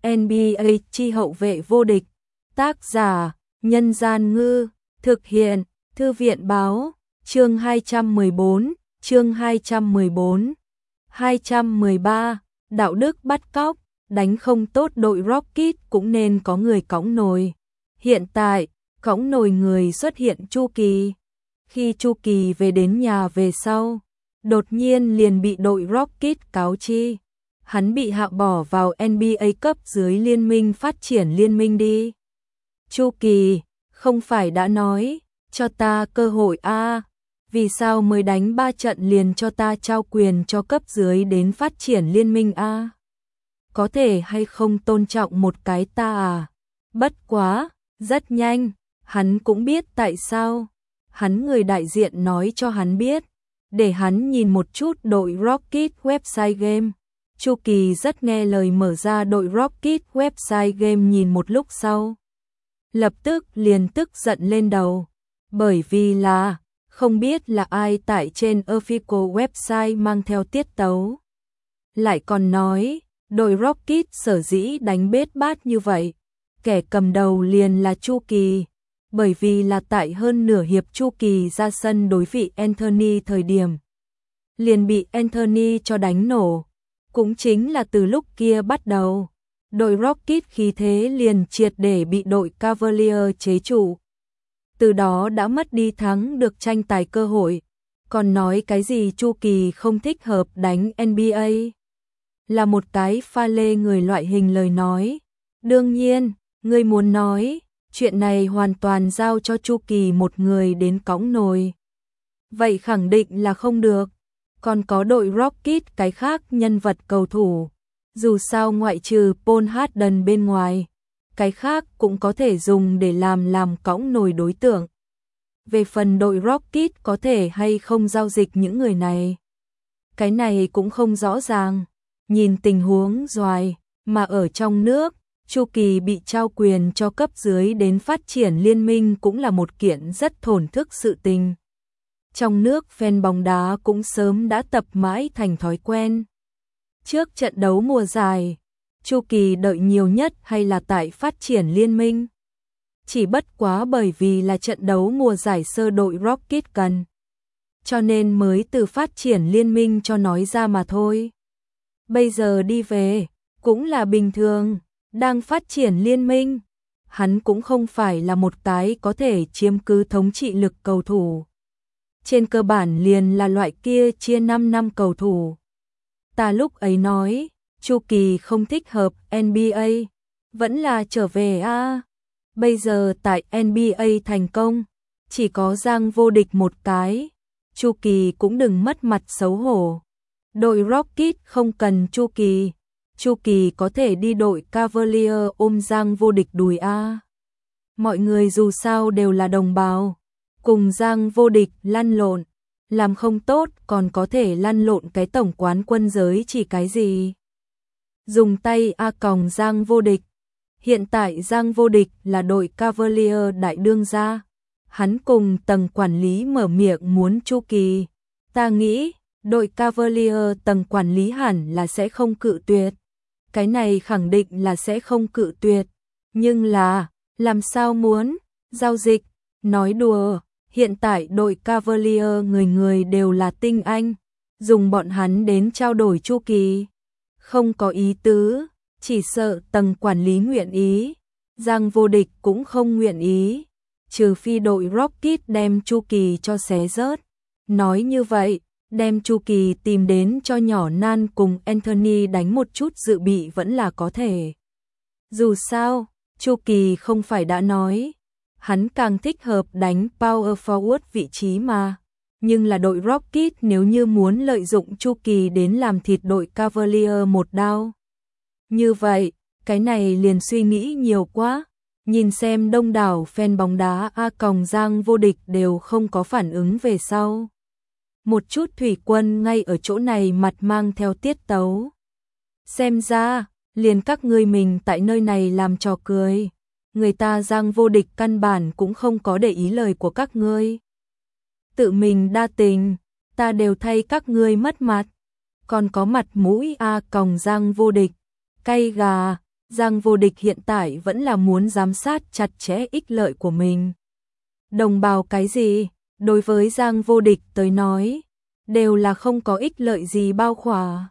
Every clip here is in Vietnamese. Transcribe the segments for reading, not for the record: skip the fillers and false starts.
NBA chi hậu vệ vô địch. Tác giả: Nhân Gian Ngư. Thực hiện: Thư viện Báo. Chương 214, chương 214. 213. Đạo đức bắt cóc. Đánh không tốt đội Rocket cũng nên có người cõng nồi. Hiện tại, cõng nồi người xuất hiện Chu Kỳ. Khi Chu Kỳ về đến nhà về sau, đột nhiên liền bị đội Rocket cáo chi. Hắn bị hạ bỏ vào NBA cấp dưới liên minh phát triển liên minh đi. Chu Kỳ, không phải đã nói, cho ta cơ hội a, vì sao mới đánh 3 trận liền cho ta trao quyền cho cấp dưới đến phát triển liên minh a? Có thể hay không tôn trọng một cái ta à? Bất quá, rất nhanh, hắn cũng biết tại sao. Hắn người đại diện nói cho hắn biết, để hắn nhìn một chút đội Rocket website game. Chu Kỳ rất nghe lời mở ra đội Rocket website game nhìn một lúc sau. Lập tức liền tức giận lên đầu, bởi vì là không biết là ai tại trên official website mang theo tiết tấu. Lại còn nói, đội Rocket sở dĩ đánh bết bát như vậy, kẻ cầm đầu liền là Chu Kỳ, bởi vì là tại hơn nửa hiệp Chu Kỳ ra sân đối vị Anthony thời điểm, liền bị Anthony cho đánh nổ. Cũng chính là từ lúc kia bắt đầu, đội Rocket khí thế liền triệt để bị đội Cavalier chế trụ. Từ đó đã mất đi thắng được tranh tài cơ hội, còn nói cái gì Chu Kỳ không thích hợp đánh NBA. Là một cái pha lê người loại hình lời nói. Đương nhiên, người muốn nói, chuyện này hoàn toàn giao cho Chu Kỳ một người đến cõng nồi. Vậy khẳng định là không được. Còn có đội Rocket cái khác nhân vật cầu thủ. Dù sao ngoại trừ Paul Harden bên ngoài, cái khác cũng có thể dùng để làm cõng nồi đối tượng. Về phần đội Rocket có thể hay không giao dịch những người này, cái này cũng không rõ ràng. Nhìn tình huống doài, mà ở trong nước, Chu Kỳ bị trao quyền cho cấp dưới đến phát triển liên minh cũng là một kiện rất thổn thức sự tình. Trong nước fan bóng đá cũng sớm đã tập mãi thành thói quen. Trước trận đấu mùa giải, Chu Kỳ đợi nhiều nhất hay là tại phát triển liên minh. Chỉ bất quá bởi vì là trận đấu mùa giải sơ đội Rocket cần, cho nên mới từ phát triển liên minh cho nói ra mà thôi. Bây giờ đi về, cũng là bình thường, đang phát triển liên minh. Hắn cũng không phải là một cái có thể chiếm cứ thống trị lực cầu thủ. Trên cơ bản liền là loại kia chia 5 năm cầu thủ. Ta lúc ấy nói, Chu Kỳ không thích hợp NBA, vẫn là trở về a. Bây giờ tại NBA thành công, chỉ có Giang vô địch một cái, Chu Kỳ cũng đừng mất mặt xấu hổ. Đội Rocket không cần Chu Kỳ có thể đi đội Cavalier ôm Giang vô địch đùi a. Mọi người dù sao đều là đồng bào, cùng Giang vô địch lăn lộn, làm không tốt còn có thể lăn lộn cái tổng quán quân giới chỉ cái gì. Dùng tay a còng Giang vô địch. Hiện tại Giang vô địch là đội Cavalier đại đương gia. Hắn cùng tầng quản lý mở miệng muốn Chu Kỳ. Ta nghĩ, đội Cavalier tầng quản lý hẳn là sẽ không cự tuyệt. Cái này khẳng định là sẽ không cự tuyệt. Nhưng là, làm sao muốn, giao dịch, nói đùa. Hiện tại đội Cavalier người người đều là tinh anh. Dùng bọn hắn đến trao đổi Chu Kỳ. Không có ý tứ, chỉ sợ tầng quản lý nguyện ý. Giang vô địch cũng không nguyện ý. Trừ phi đội Rocket đem Chu Kỳ cho xé rớt. Nói như vậy, đem Chu Kỳ tìm đến cho nhỏ Nan cùng Anthony đánh một chút dự bị vẫn là có thể. Dù sao, Chu Kỳ không phải đã nói, hắn càng thích hợp đánh power forward vị trí mà. Nhưng là đội Rocket nếu như muốn lợi dụng Chu Kỳ đến làm thịt đội Cavalier một đao. Như vậy, cái này liền suy nghĩ nhiều quá. Nhìn xem đông đảo fan bóng đá A còng Giang vô địch đều không có phản ứng về sau. Một chút thủy quân ngay ở chỗ này mặt mang theo tiết tấu. Xem ra, liền các ngươi mình tại nơi này làm trò cười. Người ta Giang vô địch căn bản cũng không có để ý lời của các ngươi. Tự mình đa tình, ta đều thay các ngươi mất mặt. Còn có mặt mũi A còng Giang vô địch. Cay gà, Giang Vô Địch hiện tại vẫn là muốn giám sát chặt chẽ ích lợi của mình. Đồng bào cái gì, đối với Giang Vô Địch tới nói, đều là không có ích lợi gì bao khỏa.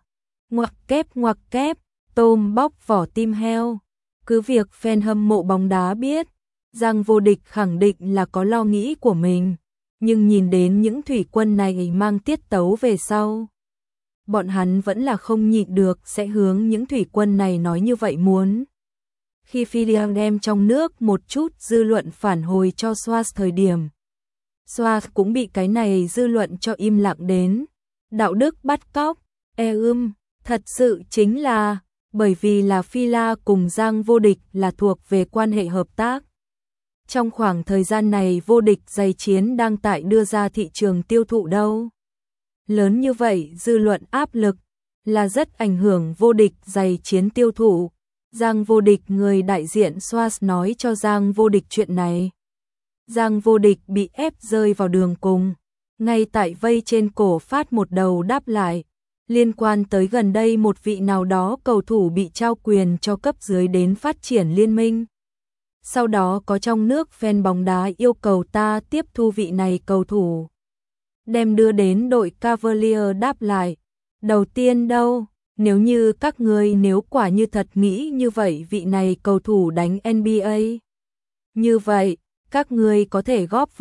Ngoặc kép, tôm bóc vỏ tim heo. Cứ việc fan hâm mộ bóng đá biết, Giang Vô Địch khẳng định là có lo nghĩ của mình, nhưng nhìn đến những thủy quân này mang tiết tấu về sau, bọn hắn vẫn là không nhịn được sẽ hướng những thủy quân này nói như vậy muốn. Khi Fidel đem trong nước một chút dư luận phản hồi cho Swaz thời điểm, Swaz cũng bị cái này dư luận cho im lặng đến. Đạo đức bắt cóc, thật sự chính là bởi vì là Fila cùng Giang Vô Địch là thuộc về quan hệ hợp tác. Trong khoảng thời gian này Vô Địch giày chiến đang tại đưa ra thị trường tiêu thụ đâu. Lớn như vậy dư luận áp lực là rất ảnh hưởng Vô Địch giày chiến tiêu thụ. Giang Vô Địch người đại diện Swaz nói cho Giang Vô Địch chuyện này. Giang Vô Địch bị ép rơi vào đường cùng, ngay tại vây trên cổ phát một đầu đáp lại, liên quan tới gần đây một vị nào đó cầu thủ bị trao quyền cho cấp dưới đến phát triển liên minh. Sau đó có trong nước fan bóng đá yêu cầu ta tiếp thu vị này cầu thủ, đem đưa đến đội Cavalier đáp lại. Đầu tiên đâu, nếu như các ngươi nếu quả như thật nghĩ như vậy vị này cầu thủ đánh NBA. Như vậy, các ngươi có thể góp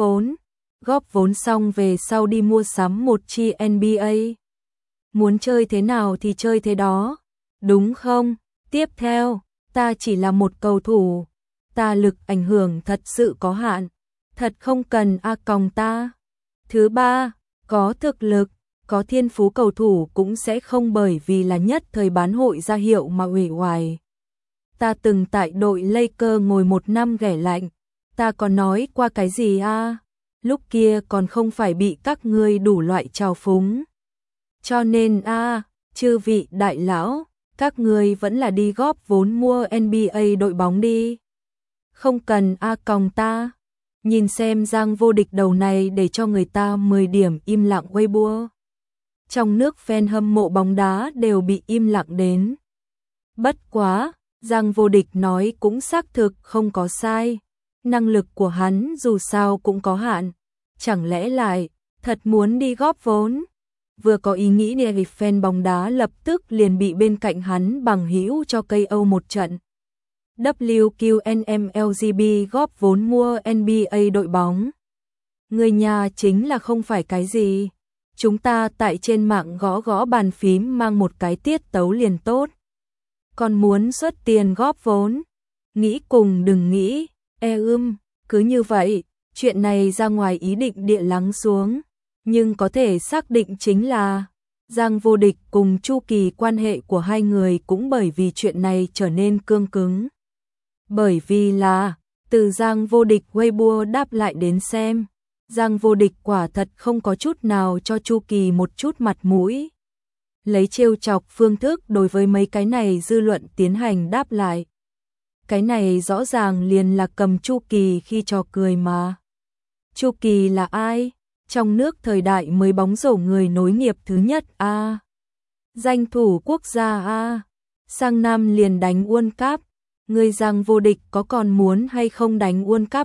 vốn xong về sau đi mua sắm một chi NBA. Muốn chơi thế nào thì chơi thế đó, đúng không? Tiếp theo, ta chỉ là một cầu thủ, ta lực ảnh hưởng thật sự có hạn, thật không cần còng ta. Thứ ba, có thực lực, có thiên phú cầu thủ cũng sẽ không bởi vì là nhất thời bán hội ra hiệu mà uể oải. Ta từng tại đội Lakers ngồi 1 năm ghẻ lạnh, ta còn nói qua cái gì lúc kia còn không phải bị các ngươi đủ loại trào phúng. Cho nên chư vị đại lão, các ngươi vẫn là đi góp vốn mua NBA đội bóng đi. Không cần còng ta. Nhìn xem Giang Vô Địch đầu này để cho người ta 10 điểm im lặng Weibo. Trong nước fan hâm mộ bóng đá đều bị im lặng đến. Bất quá, Giang Vô Địch nói cũng xác thực không có sai. Năng lực của hắn dù sao cũng có hạn. Chẳng lẽ lại, thật muốn đi góp vốn? Vừa có ý nghĩ này fan bóng đá lập tức liền bị bên cạnh hắn bằng hữu cho KO một trận. WQNMLGB góp vốn mua NBA đội bóng. Người nhà chính là không phải cái gì. Chúng ta tại trên mạng gõ gõ bàn phím mang một cái tiết tấu liền tốt. Còn muốn xuất tiền góp vốn. Nghĩ cùng đừng nghĩ. Cứ như vậy, chuyện này ra ngoài ý định địa lắng xuống. Nhưng có thể xác định chính là Giang Vô Địch cùng Chu Kỳ quan hệ của hai người cũng bởi vì chuyện này trở nên cương cứng. Bởi vì là, từ Giang Vô Địch Weibo đáp lại đến xem, Giang Vô Địch quả thật không có chút nào cho Chu Kỳ một chút mặt mũi. Lấy trêu chọc phương thức đối với mấy cái này dư luận tiến hành đáp lại. Cái này rõ ràng liền là cầm Chu Kỳ khi trò cười mà. Chu Kỳ là ai? Trong nước thời đại mới bóng rổ người nối nghiệp thứ nhất danh thủ quốc gia sang năm liền đánh World Cup. Người Giang Vô Địch có còn muốn hay không đánh World Cup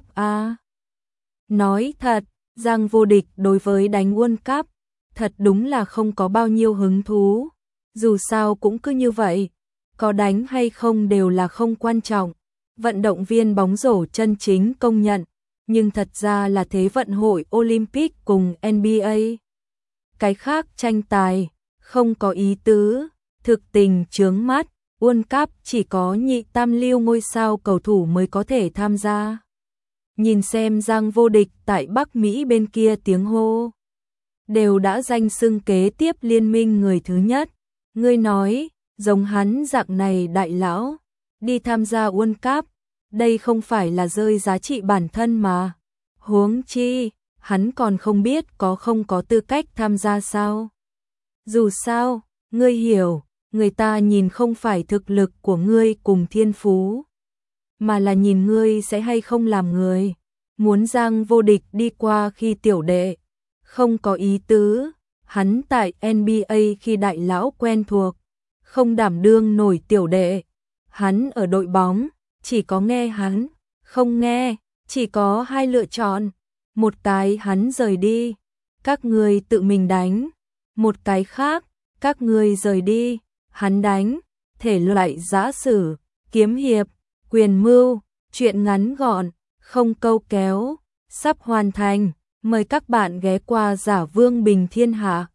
Nói thật, Giang Vô Địch đối với đánh World Cup, thật đúng là không có bao nhiêu hứng thú. Dù sao cũng cứ như vậy, có đánh hay không đều là không quan trọng. Vận động viên bóng rổ chân chính công nhận, nhưng thật ra là Thế vận hội Olympic cùng NBA. Cái khác tranh tài, không có ý tứ, thực tình chướng mắt. World Cup chỉ có nhị tam lưu ngôi sao cầu thủ mới có thể tham gia. Nhìn xem Giang Vô Địch tại Bắc Mỹ bên kia tiếng hô. Đều đã danh xưng kế tiếp liên minh người thứ nhất. Ngươi nói, giống hắn dạng này đại lão, đi tham gia World Cup, đây không phải là rơi giá trị bản thân mà. Huống chi, hắn còn không biết có không có tư cách tham gia sao. Dù sao, ngươi hiểu, người ta nhìn không phải thực lực của ngươi cùng thiên phú, mà là nhìn ngươi sẽ hay không làm người. Muốn Giang Vô Địch đi qua khi tiểu đệ, không có ý tứ, hắn tại NBA khi đại lão quen thuộc, không đảm đương nổi tiểu đệ. Hắn ở đội bóng, chỉ có nghe hắn, không nghe, chỉ có hai lựa chọn. Một cái hắn rời đi, các ngươi tự mình đánh. Một cái khác, các ngươi rời đi, hắn đánh. Thể loại giã sử, kiếm hiệp, quyền mưu, truyện ngắn gọn, không câu kéo, sắp hoàn thành. Mời các bạn ghé qua Giả Vương Bình Thiên Hạ.